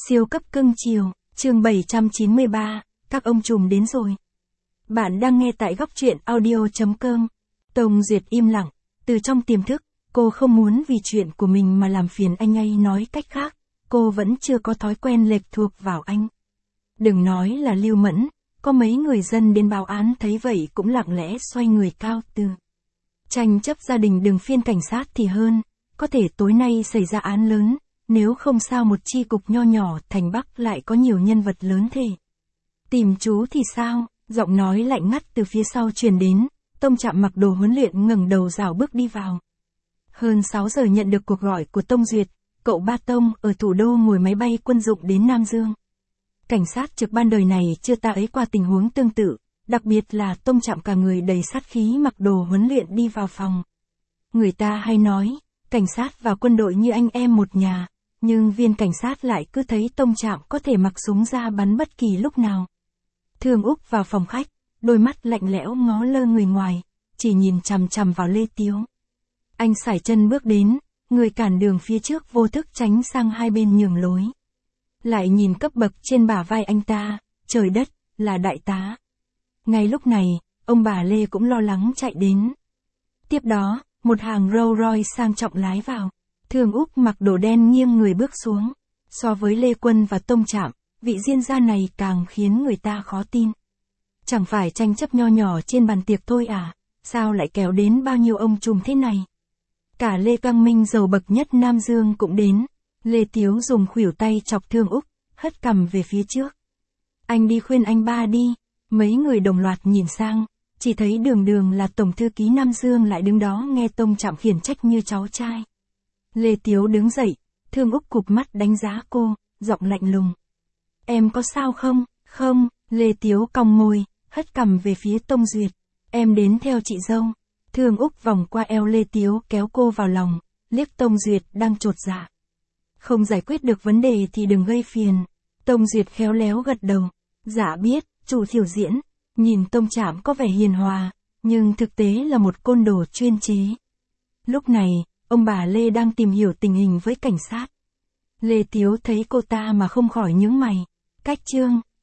Siêu cấp cưng chiều, chương 793, các ông trùm đến rồi. Bạn đang nghe tại góc truyện audio.com. Tông Duyệt im lặng, từ trong tiềm thức, cô không muốn vì chuyện của mình mà làm phiền anh ấy, nói cách khác, cô vẫn chưa có thói quen lệch thuộc vào anh. Đừng nói là Lưu Mẫn, có mấy người dân đến báo án thấy vậy cũng lặng lẽ xoay người cao từ. Tranh chấp gia đình đừng phiên cảnh sát thì hơn, có thể tối nay xảy ra án lớn. Nếu không sao một chi cục nho nhỏ thành Bắc lại có nhiều nhân vật lớn thế. Tìm chú thì sao? Giọng nói lạnh ngắt từ phía sau truyền đến, Tông Trạm mặc đồ huấn luyện ngẩng đầu rảo bước đi vào. Hơn 6 giờ nhận được cuộc gọi của Tông Duyệt, cậu ba Tông ở thủ đô ngồi máy bay quân dụng đến Nam Dương. Cảnh sát trực ban đời này chưa ta ấy qua tình huống tương tự, đặc biệt là Tông Trạm cả người đầy sát khí mặc đồ huấn luyện đi vào phòng. Người ta hay nói, cảnh sát và quân đội như anh em một nhà. Nhưng viên cảnh sát lại cứ thấy Tông Trạm có thể mặc súng ra bắn bất kỳ lúc nào. Thương Úc vào phòng khách, đôi mắt lạnh lẽo ngó lơ người ngoài, chỉ nhìn chằm chằm vào Lê Tiếu. Anh sải chân bước đến, người cản đường phía trước vô thức tránh sang hai bên nhường lối. Lại nhìn cấp bậc trên bả vai anh ta, trời đất, là đại tá. Ngay lúc này, ông bà Lê cũng lo lắng chạy đến. Tiếp đó, một hàng Rolls Royce sang trọng lái vào. Thương Úc mặc đồ đen nghiêng người bước xuống. So với Lê Quân và Tông Trạm, vị diễn gia này càng khiến người ta khó tin. Chẳng phải tranh chấp nho nhỏ trên bàn tiệc thôi à, sao lại kéo đến bao nhiêu ông trùm thế này? Cả Lê Căng Minh giàu bậc nhất Nam Dương cũng đến. Lê Tiếu dùng khuỷu tay chọc Thương Úc, hất cằm về phía trước. Anh đi khuyên anh ba đi. Mấy người đồng loạt nhìn sang, chỉ thấy Đường Đường là tổng thư ký Nam Dương lại đứng đó nghe Tông Trạm khiển trách như cháu trai. Lê Tiếu đứng dậy, Thương Úc cụp mắt đánh giá cô, giọng lạnh lùng. Em có sao không? Không, Lê Tiếu cong môi, hất cằm về phía Tông Duyệt. Em đến theo chị dâu. Thương Úc vòng qua eo Lê Tiếu kéo cô vào lòng, liếc Tông Duyệt đang chột dạ. Không giải quyết được vấn đề thì đừng gây phiền. Tông Duyệt khéo léo gật đầu. Dạ biết, chủ thiểu diễn. Nhìn Tông Trạm có vẻ hiền hòa, nhưng thực tế là một côn đồ chuyên chế. Lúc này, ông bà Lê đang tìm hiểu tình hình với cảnh sát. Lê Tiếu thấy cô ta mà không khỏi nhướng mày. Cách trương,